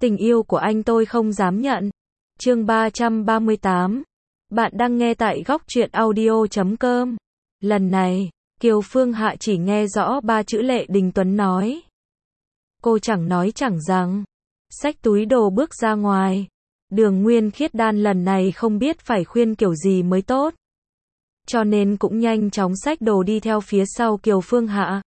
Tình yêu của anh tôi không dám nhận. Chương 338. Bạn đang nghe tại góc truyện audio.com. Lần này, Kiều Phương Hạ chỉ nghe rõ 3 chữ Lệ Đình Tuấn nói. Cô chẳng nói chẳng rằng. Xách túi đồ bước ra ngoài. Đường Nguyên Khiết Đan lần này không biết phải khuyên kiểu gì mới tốt. Cho nên cũng nhanh chóng xách đồ đi theo phía sau Kiều Phương Hạ.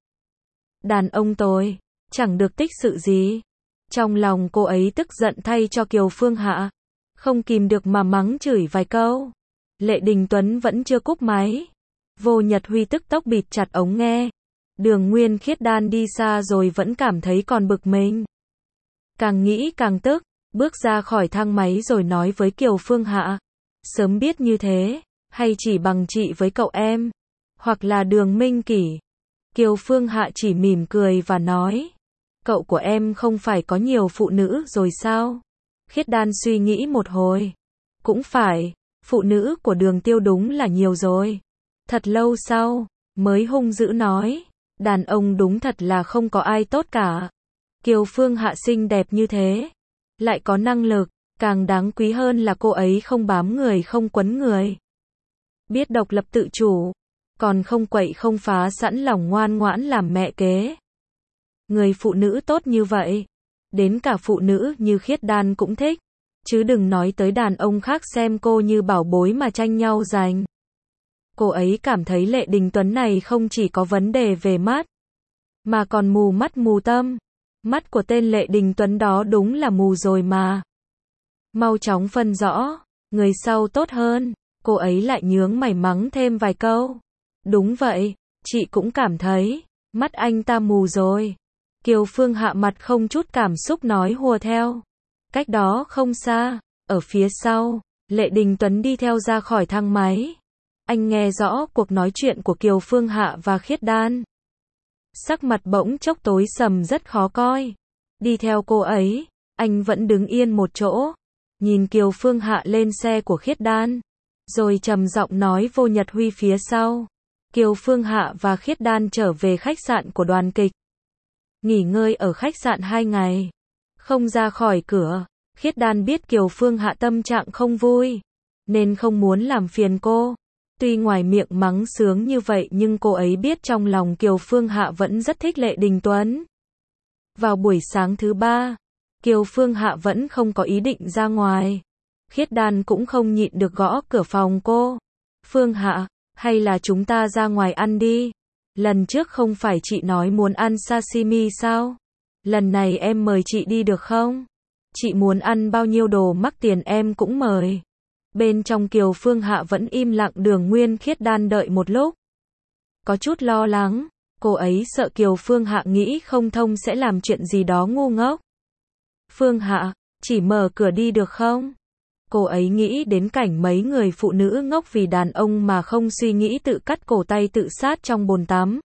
Đàn ông tôi, chẳng được tích sự gì. Trong lòng cô ấy tức giận thay cho Kiều Phương Hạ. Không kìm được mà mắng chửi vài câu. Lệ Đình Tuấn vẫn chưa cúp máy. Vô Nhật Huy tức tốc bịt chặt ống nghe. Đường Nguyên Khiết Đan đi xa rồi vẫn cảm thấy còn bực mình. Càng nghĩ càng tức, bước ra khỏi thang máy rồi nói với Kiều Phương Hạ. Sớm biết như thế, hay chỉ bằng chị với cậu em, hoặc là Đường Minh Kỷ. Kiều Phương Hạ chỉ mỉm cười và nói. Cậu của em không phải có nhiều phụ nữ rồi sao? Khiết Đan suy nghĩ một hồi. Cũng phải, phụ nữ của Đường Tiêu đúng là nhiều rồi. Thật lâu sau, mới hung dữ nói. Đàn ông đúng thật là không có ai tốt cả. Kiều Phương Hạ xinh đẹp như thế, lại có năng lực, càng đáng quý hơn là cô ấy không bám người không quấn người. Biết độc lập tự chủ, còn không quậy không phá, sẵn lòng ngoan ngoãn làm mẹ kế. Người phụ nữ tốt như vậy, đến cả phụ nữ như Khiết Đan cũng thích, chứ đừng nói tới đàn ông khác xem cô như bảo bối mà tranh nhau giành. Cô ấy cảm thấy Lệ Đình Tuấn này không chỉ có vấn đề về mắt, mà còn mù mắt mù tâm. Mắt của tên Lệ Đình Tuấn đó đúng là mù rồi mà. Mau chóng phân rõ, người sau tốt hơn. Cô ấy lại nhướng mày mắng thêm vài câu. Đúng vậy, chị cũng cảm thấy, mắt anh ta mù rồi. Kiều Phương Hạ mặt không chút cảm xúc nói hùa theo. Cách đó không xa, ở phía sau, Lệ Đình Tuấn đi theo ra khỏi thang máy. Anh nghe rõ cuộc nói chuyện của Kiều Phương Hạ và Khiết Đan. Sắc mặt bỗng chốc tối sầm rất khó coi. Đi theo cô ấy, anh vẫn đứng yên một chỗ, nhìn Kiều Phương Hạ lên xe của Khiết Đan, rồi trầm giọng nói Vô Nhật Huy phía sau. Kiều Phương Hạ và Khiết Đan trở về khách sạn của đoàn kịch. Nghỉ ngơi ở khách sạn 2 ngày, không ra khỏi cửa. Khiết Đan biết Kiều Phương Hạ tâm trạng không vui, nên không muốn làm phiền cô. Tuy ngoài miệng mắng sướng như vậy nhưng cô ấy biết trong lòng Kiều Phương Hạ vẫn rất thích Lệ Đình Tuấn. Vào buổi sáng thứ 3, Kiều Phương Hạ vẫn không có ý định ra ngoài. Khiết Đan cũng không nhịn được gõ cửa phòng cô. Phương Hạ, hay là chúng ta ra ngoài ăn đi? Lần trước không phải chị nói muốn ăn sashimi sao? Lần này em mời chị đi được không? Chị muốn ăn bao nhiêu đồ mắc tiền em cũng mời. Bên trong Kiều Phương Hạ vẫn im lặng. Đường Nguyên Khiết Đan đợi một lúc, có chút lo lắng. Cô ấy sợ Kiều Phương Hạ nghĩ không thông sẽ làm chuyện gì đó ngu ngốc. Phương Hạ, chỉ mở cửa đi được không? Cô ấy nghĩ đến cảnh mấy người phụ nữ ngốc vì đàn ông mà không suy nghĩ tự cắt cổ tay tự sát trong bồn tắm.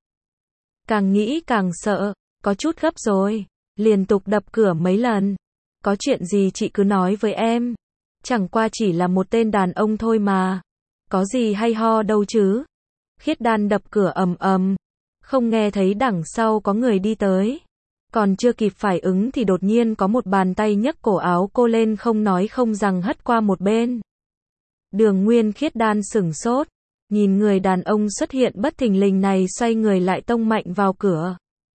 Càng nghĩ càng sợ, có chút gấp rồi, liên tục đập cửa mấy lần. Có chuyện gì chị cứ nói với em. Chẳng qua chỉ là một tên đàn ông thôi mà. Có gì hay ho đâu chứ. Khiết Đan đập cửa ầm ầm. Không nghe thấy đằng sau có người đi tới. Còn chưa kịp phản ứng thì đột nhiên có một bàn tay nhấc cổ áo cô lên không nói không rằng hất qua một bên. Đường Nguyên Khiết Đan sửng sốt. Nhìn người đàn ông xuất hiện bất thình lình này xoay người lại tông mạnh vào cửa.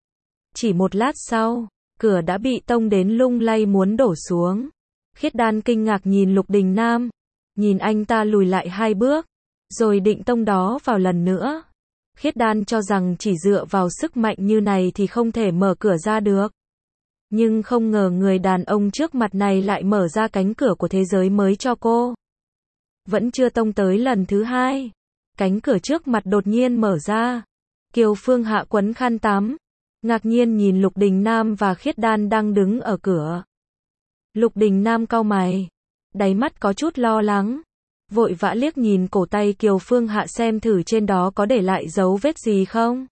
Chỉ một lát sau, cửa đã bị tông đến lung lay muốn đổ xuống. Khiết Đan kinh ngạc nhìn Lục Đình Nam. Nhìn anh ta lùi lại 2 bước, rồi định tông đó vào lần nữa. Khiết Đan cho rằng chỉ dựa vào sức mạnh như này thì không thể mở cửa ra được. Nhưng không ngờ người đàn ông trước mặt này lại mở ra cánh cửa của thế giới mới cho cô. Vẫn chưa tông tới lần thứ 2. Cánh cửa trước mặt đột nhiên mở ra. Kiều Phương Hạ quấn khăn tắm, ngạc nhiên nhìn Lục Đình Nam và Khiết Đan đang đứng ở cửa. Lục Đình Nam cau mày, đáy mắt có chút lo lắng, vội vã liếc nhìn cổ tay Kiều Phương Hạ xem thử trên đó có để lại dấu vết gì không.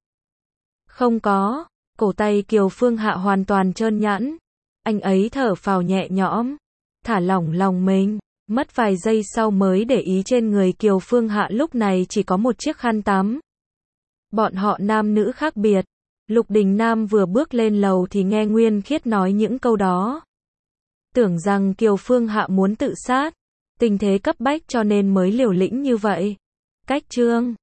Không có, cổ tay Kiều Phương Hạ hoàn toàn trơn nhẵn. Anh ấy thở phào nhẹ nhõm, thả lỏng lòng mình, mất vài giây sau mới để ý trên người Kiều Phương Hạ lúc này chỉ có một chiếc khăn tắm. Bọn họ nam nữ khác biệt. Lục Đình Nam vừa bước lên lầu thì nghe Nguyên Khiết nói những câu đó. Tưởng rằng Kiều Phương Hạ muốn tự sát, tình thế cấp bách cho nên mới liều lĩnh như vậy. Cách chương